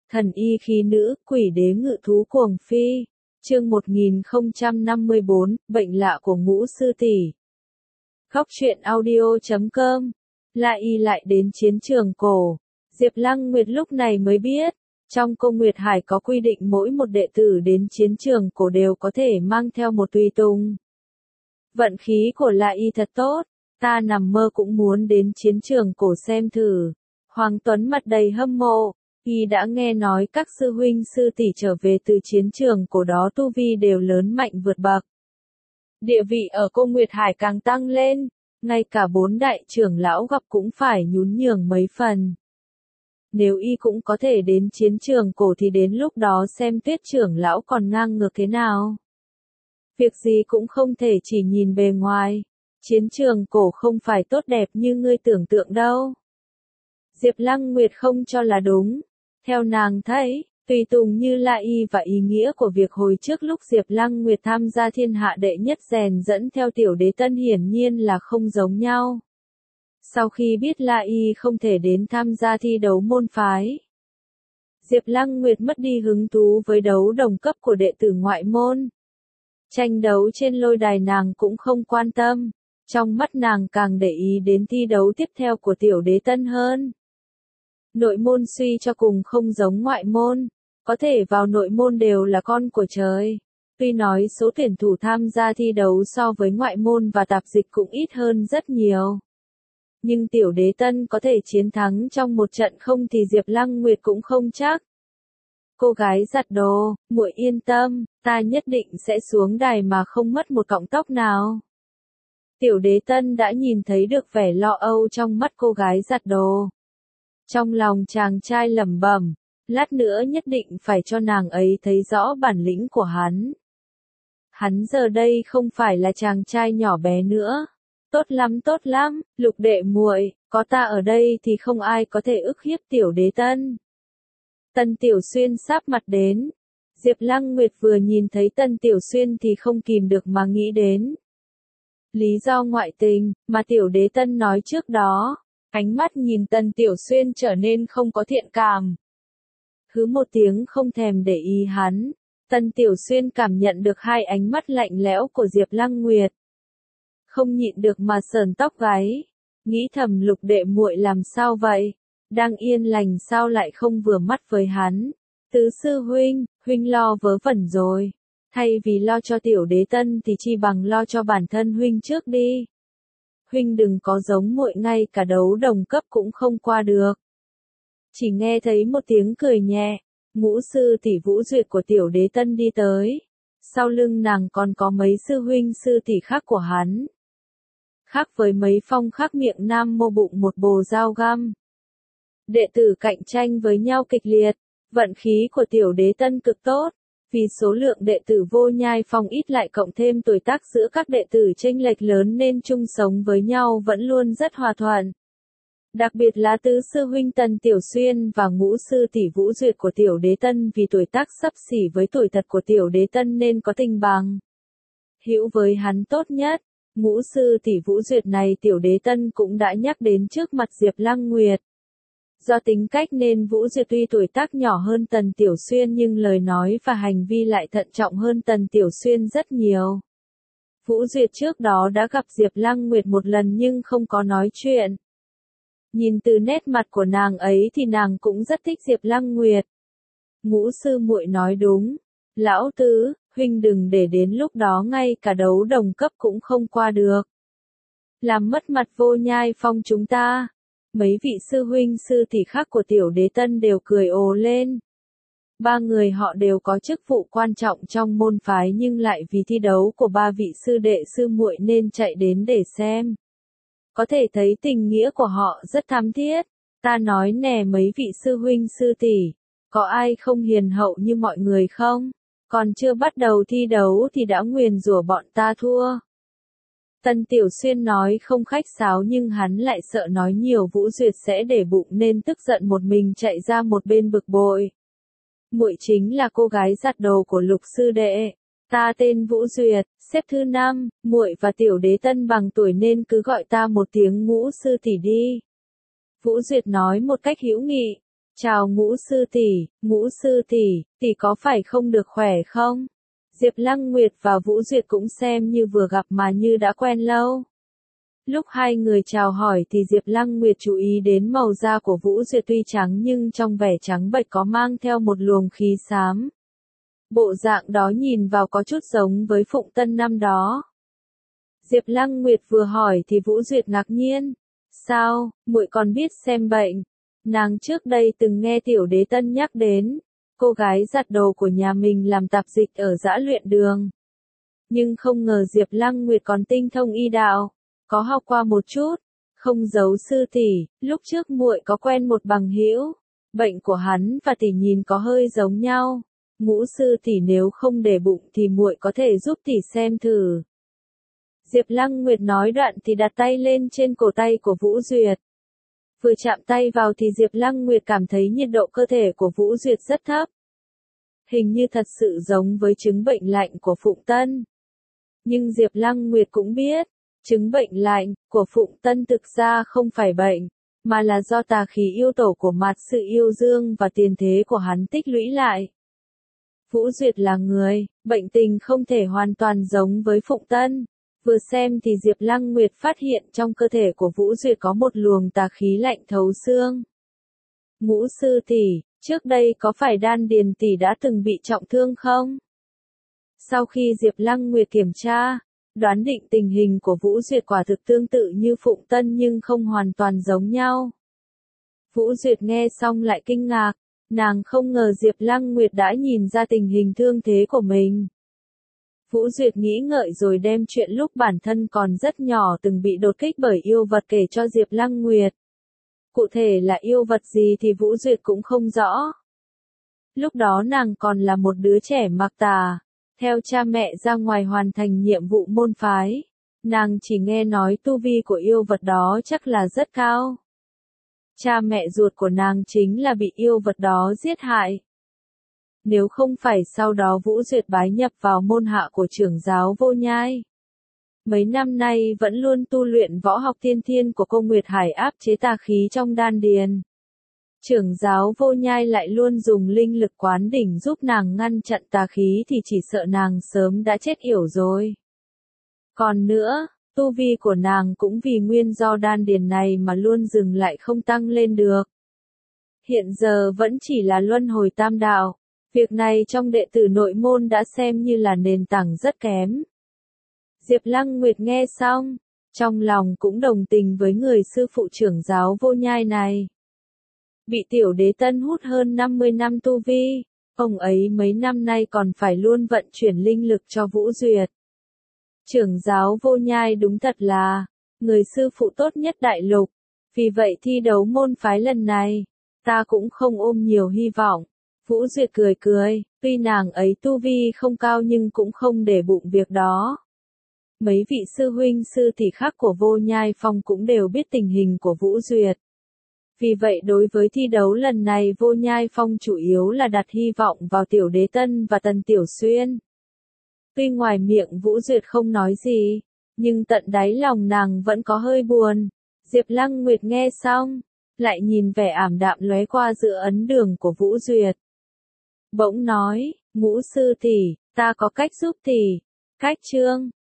Thần y khí nữ, quỷ đế ngự thú cuồng phi. Chương 1054, bệnh lạ của Ngũ sư tỷ. Góc truyện audio.com. La Y lại đến chiến trường cổ. Diệp Lăng Nguyệt lúc này mới biết, trong Cung Nguyệt Hải có quy định mỗi một đệ tử đến chiến trường cổ đều có thể mang theo một tùy tùng. Vận khí của La Y thật tốt, ta nằm mơ cũng muốn đến chiến trường cổ xem thử. Hoàng Tuấn mặt đầy hâm mộ. Y đã nghe nói các sư huynh sư tỷ trở về từ chiến trường cổ đó tu vi đều lớn mạnh vượt bậc. Địa vị ở Cung Nguyệt Hải càng tăng lên, ngay cả 4 đại trưởng lão gặp cũng phải nhún nhường mấy phần. Nếu Y cũng có thể đến chiến trường cổ thì đến lúc đó xem Tuyết trưởng lão còn ngang ngược thế nào. Việc gì cũng không thể chỉ nhìn bề ngoài, chiến trường cổ không phải tốt đẹp như ngươi tưởng tượng đâu. Diệp Lăng Nguyệt không cho là đúng. Theo nàng thấy, tùy tùng như La Y và ý nghĩa của việc hồi trước lúc Diệp Lăng Nguyệt tham gia thiên hạ đệ nhất rèn dẫn theo tiểu đế tân hiển nhiên là không giống nhau. Sau khi biết La Y không thể đến tham gia thi đấu môn phái, Diệp Lăng Nguyệt mất đi hứng thú với đấu đồng cấp của đệ tử ngoại môn. Tranh đấu trên lôi đài nàng cũng không quan tâm, trong mắt nàng càng để ý đến thi đấu tiếp theo của tiểu đế tân hơn. Nội môn suy cho cùng không giống ngoại môn, có thể vào nội môn đều là con của trời. Tuy nói số tuyển thủ tham gia thi đấu so với ngoại môn và tạp dịch cũng ít hơn rất nhiều. Nhưng tiểu đế tân có thể chiến thắng trong một trận không thì Diệp Lăng Nguyệt cũng không chắc. Cô gái giặt đồ, muội yên tâm, ta nhất định sẽ xuống đài mà không mất một cọng tóc nào. Tiểu đế tân đã nhìn thấy được vẻ lo âu trong mắt cô gái giặt đồ. Trong lòng chàng trai lẩm bẩm, lát nữa nhất định phải cho nàng ấy thấy rõ bản lĩnh của hắn. Hắn giờ đây không phải là chàng trai nhỏ bé nữa. Tốt lắm, Lục đệ muội, có ta ở đây thì không ai có thể ức hiếp tiểu đế tân. Tân Tiểu Xuyên sắp mặt đến. Diệp Lăng Nguyệt vừa nhìn thấy Tân Tiểu Xuyên thì không kìm được mà nghĩ đến lý do ngoại tình mà tiểu đế tân nói trước đó. Ánh mắt nhìn Tân Tiểu Xuyên trở nên không có thiện cảm. Hứ một tiếng không thèm để ý hắn. Tân Tiểu Xuyên cảm nhận được hai ánh mắt lạnh lẽo của Diệp Lăng Nguyệt. Không nhịn được mà sờn tóc gáy. Nghĩ thầm Lục đệ muội làm sao vậy? Đang yên lành sao lại không vừa mắt với hắn? Tứ sư huynh, huynh lo vớ vẩn rồi. Thay vì lo cho tiểu đế tân thì chi bằng lo cho bản thân huynh trước đi. Huynh đừng có giống muội ngay cả đấu đồng cấp cũng không qua được. Chỉ nghe thấy một tiếng cười nhẹ, Ngũ sư tỷ Vũ Duyệt của tiểu đế tân đi tới. Sau lưng nàng còn có mấy sư huynh sư tỷ khác của hắn. Khác với mấy phong khác miệng nam mô bụng một bồ dao găm. Đệ tử cạnh tranh với nhau kịch liệt, vận khí của tiểu đế tân cực tốt. Vì số lượng đệ tử Vô Nhai Phong ít lại cộng thêm tuổi tác giữa các đệ tử chênh lệch lớn nên chung sống với nhau vẫn luôn rất hòa thuận. Đặc biệt là tứ sư huynh Tần Tiểu Xuyên và Ngũ sư tỷ Vũ Duyệt của tiểu đế tân vì tuổi tác xấp xỉ với tuổi thật của tiểu đế tân nên có tình bằng hữu với hắn tốt nhất. Ngũ sư tỷ Vũ Duyệt này tiểu đế tân cũng đã nhắc đến trước mặt Diệp Lăng Nguyệt. Do tính cách nên Vũ Duyệt tuy tuổi tác nhỏ hơn Tần Tiểu Xuyên nhưng lời nói và hành vi lại thận trọng hơn Tần Tiểu Xuyên rất nhiều. Vũ Duyệt trước đó đã gặp Diệp Lăng Nguyệt một lần nhưng không có nói chuyện. Nhìn từ nét mặt của nàng ấy thì nàng cũng rất thích Diệp Lăng Nguyệt. Ngũ sư muội nói đúng. Lão tứ, huynh đừng để đến lúc đó ngay cả đấu đồng cấp cũng không qua được. Làm mất mặt Vô Nhai Phong chúng ta. Mấy vị sư huynh sư tỷ khác của tiểu đế tân đều cười ồ lên. Ba người họ đều có chức vụ quan trọng trong môn phái nhưng lại vì thi đấu của ba vị sư đệ sư muội nên chạy đến để xem. Có thể thấy tình nghĩa của họ rất thắm thiết. Ta nói nè mấy vị sư huynh sư tỷ, có ai không hiền hậu như mọi người không? Còn chưa bắt đầu thi đấu thì đã nguyền rủa bọn ta thua. Tân Tiểu Xuyên nói không khách sáo nhưng hắn lại sợ nói nhiều Vũ Duyệt sẽ để bụng nên tức giận một mình chạy ra một bên bực bội. Muội chính là cô gái giặt đồ của Lục sư đệ. Ta tên Vũ Duyệt, xếp thứ 5, muội và tiểu đế tân bằng tuổi nên cứ gọi ta một tiếng Ngũ sư tỷ đi. Vũ Duyệt nói một cách hữu nghị. Chào ngũ sư tỷ có phải không được khỏe không? Diệp Lăng Nguyệt và Vũ Duyệt cũng xem như vừa gặp mà như đã quen lâu. Lúc hai người chào hỏi thì Diệp Lăng Nguyệt chú ý đến màu da của Vũ Duyệt tuy trắng nhưng trong vẻ trắng bệch có mang theo một luồng khí xám. Bộ dạng đó nhìn vào có chút giống với Phụng Tân năm đó. Diệp Lăng Nguyệt vừa hỏi thì Vũ Duyệt ngạc nhiên. Sao, muội còn biết xem bệnh? Nàng trước đây từng nghe Tiểu Đế Tân nhắc đến, cô gái giặt đồ của nhà mình làm tạp dịch ở dã luyện đường. Nhưng không ngờ Diệp Lăng Nguyệt còn tinh thông y đạo, có học qua một chút. Không giấu sư tỷ, lúc trước muội có quen một bằng hữu, bệnh của hắn và tỷ nhìn có hơi giống nhau. Ngũ sư tỷ nếu không để bụng thì muội có thể giúp tỷ xem thử. Diệp Lăng Nguyệt nói đoạn thì đặt tay lên trên cổ tay của Vũ Duyệt. Vừa chạm tay vào thì Diệp Lăng Nguyệt cảm thấy nhiệt độ cơ thể của Vũ Duyệt rất thấp. Hình như thật sự giống với chứng bệnh lạnh của Phụng Tân. Nhưng Diệp Lăng Nguyệt cũng biết, chứng bệnh lạnh của Phụng Tân thực ra không phải bệnh, mà là do tà khí yêu tổ của mạt sự yêu dương và tiền thế của hắn tích lũy lại. Vũ Duyệt là người, bệnh tình không thể hoàn toàn giống với Phụng Tân. Vừa xem thì Diệp Lăng Nguyệt phát hiện trong cơ thể của Vũ Duyệt có một luồng tà khí lạnh thấu xương. Ngũ sư tỷ, trước đây có phải đan điền tỷ đã từng bị trọng thương không? Sau khi Diệp Lăng Nguyệt kiểm tra, đoán định tình hình của Vũ Duyệt quả thực tương tự như Phụng Tân nhưng không hoàn toàn giống nhau. Vũ Duyệt nghe xong lại kinh ngạc, nàng không ngờ Diệp Lăng Nguyệt đã nhìn ra tình hình thương thế của mình. Vũ Duyệt nghĩ ngợi rồi đem chuyện lúc bản thân còn rất nhỏ từng bị đột kích bởi yêu vật kể cho Diệp Lăng Nguyệt. Cụ thể là yêu vật gì thì Vũ Duyệt cũng không rõ. Lúc đó nàng còn là một đứa trẻ mặc tà, theo cha mẹ ra ngoài hoàn thành nhiệm vụ môn phái. Nàng chỉ nghe nói tu vi của yêu vật đó chắc là rất cao. Cha mẹ ruột của nàng chính là bị yêu vật đó giết hại. Nếu không phải sau đó Vũ Duyệt bái nhập vào môn hạ của trưởng giáo Vô Nhai. Mấy năm nay vẫn luôn tu luyện võ học tiên thiên của cô Nguyệt Hải áp chế tà khí trong đan điền. Trưởng giáo Vô Nhai lại luôn dùng linh lực quán đỉnh giúp nàng ngăn chặn tà khí thì chỉ sợ nàng sớm đã chết yểu rồi. Còn nữa, tu vi của nàng cũng vì nguyên do đan điền này mà luôn dừng lại không tăng lên được. Hiện giờ vẫn chỉ là luân hồi tam đạo. Việc này trong đệ tử nội môn đã xem như là nền tảng rất kém. Diệp Lăng Nguyệt nghe xong, trong lòng cũng đồng tình với người sư phụ trưởng giáo Vô Nhai này. Bị Tiểu Đế Tân hút hơn 50 năm tu vi, ông ấy mấy năm nay còn phải luôn vận chuyển linh lực cho Vũ Duyệt. Trưởng giáo Vô Nhai đúng thật là người sư phụ tốt nhất đại lục, vì vậy thi đấu môn phái lần này, ta cũng không ôm nhiều hy vọng. Vũ Duyệt cười cười, tuy nàng ấy tu vi không cao nhưng cũng không để bụng việc đó. Mấy vị sư huynh sư tỷ khác của Vô Nhai Phong cũng đều biết tình hình của Vũ Duyệt. Vì vậy đối với thi đấu lần này Vô Nhai Phong chủ yếu là đặt hy vọng vào Tiểu Đế Tân và Tần Tiểu Xuyên. Tuy ngoài miệng Vũ Duyệt không nói gì, nhưng tận đáy lòng nàng vẫn có hơi buồn. Diệp Lăng Nguyệt nghe xong, lại nhìn vẻ ảm đạm lóe qua giữa ấn đường của Vũ Duyệt. Bỗng nói, Ngũ sư tỷ, ta có cách giúp tỷ. Cách chương